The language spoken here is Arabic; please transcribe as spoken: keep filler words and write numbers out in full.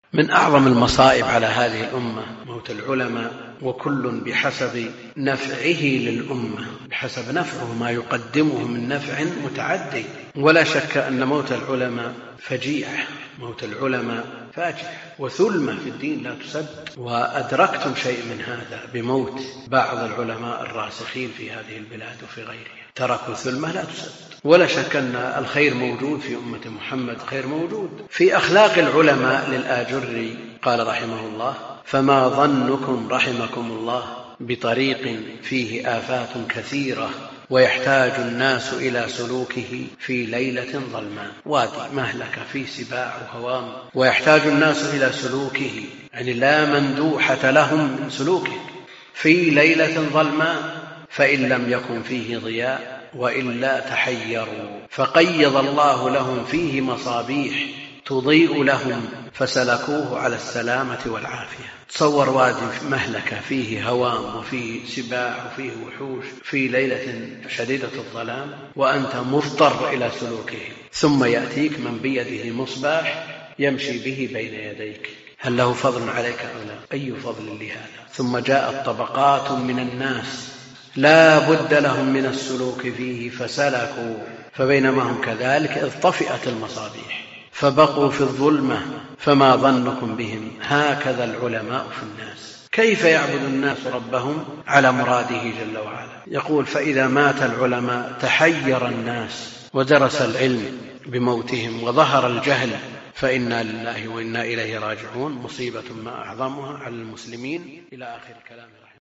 من أعظم المصائب على هذه الأمة موت العلماء، وكل بحسب نفعه للأمة، بحسب نفعه ما يقدمه من نفع متعدي. ولا شك أن موت العلماء فجيعة، موت العلماء فاجعة وثلمة في الدين لا تسد. وأدركتم شيء من هذا بموت بعض العلماء الراسخين في هذه البلاد وفي غيرها، تركوا ثلمة لا تسد. ولا شك أن الخير موجود في أمة محمد، خير موجود في أخلاق العلماء. للآجري قال رحمه الله: فما ظنكم رحمكم الله بطريق فيه آفات كثيرة ويحتاج الناس إلى سلوكه في ليلة ظلماء. وادي مهلكة فيه سباع وهوام، ويحتاج الناس إلى سلوكه، يعني لا مندوحة لهم من سلوكه، في ليلة ظلماء، فإن لم يكن فيه ضياء وإلا تحيروا، فقيض الله لهم فيه مصابيح تضيء لهم فسلكوه على السلامة والعافية. تصور وادي مهلكة فيه هوام وفيه سباع وفيه وحوش في ليلة شديدة الظلام، وأنت مضطر إلى سلوكه، ثم يأتيك من بيده مصباح يمشي به بين يديك، هل له فضل عليك أو لا؟ أي فضل لهذا؟ ثم جاءت طبقات من الناس لا بد لهم من السلوك فيه فسلكوا، فبينما هم كذلك إذ طفئت المصابيح فبقوا في الظلمة، فما ظنكم بهم؟ هكذا العلماء في الناس. كيف يعبد الناس ربهم على مراده جل وعلا؟ يقول: فإذا مات العلماء تحير الناس ودرس العلم بموتهم وظهر الجهل، فإنا لله وإنا إليه راجعون، مصيبة ما أعظمها على المسلمين، إلى آخر كلامه.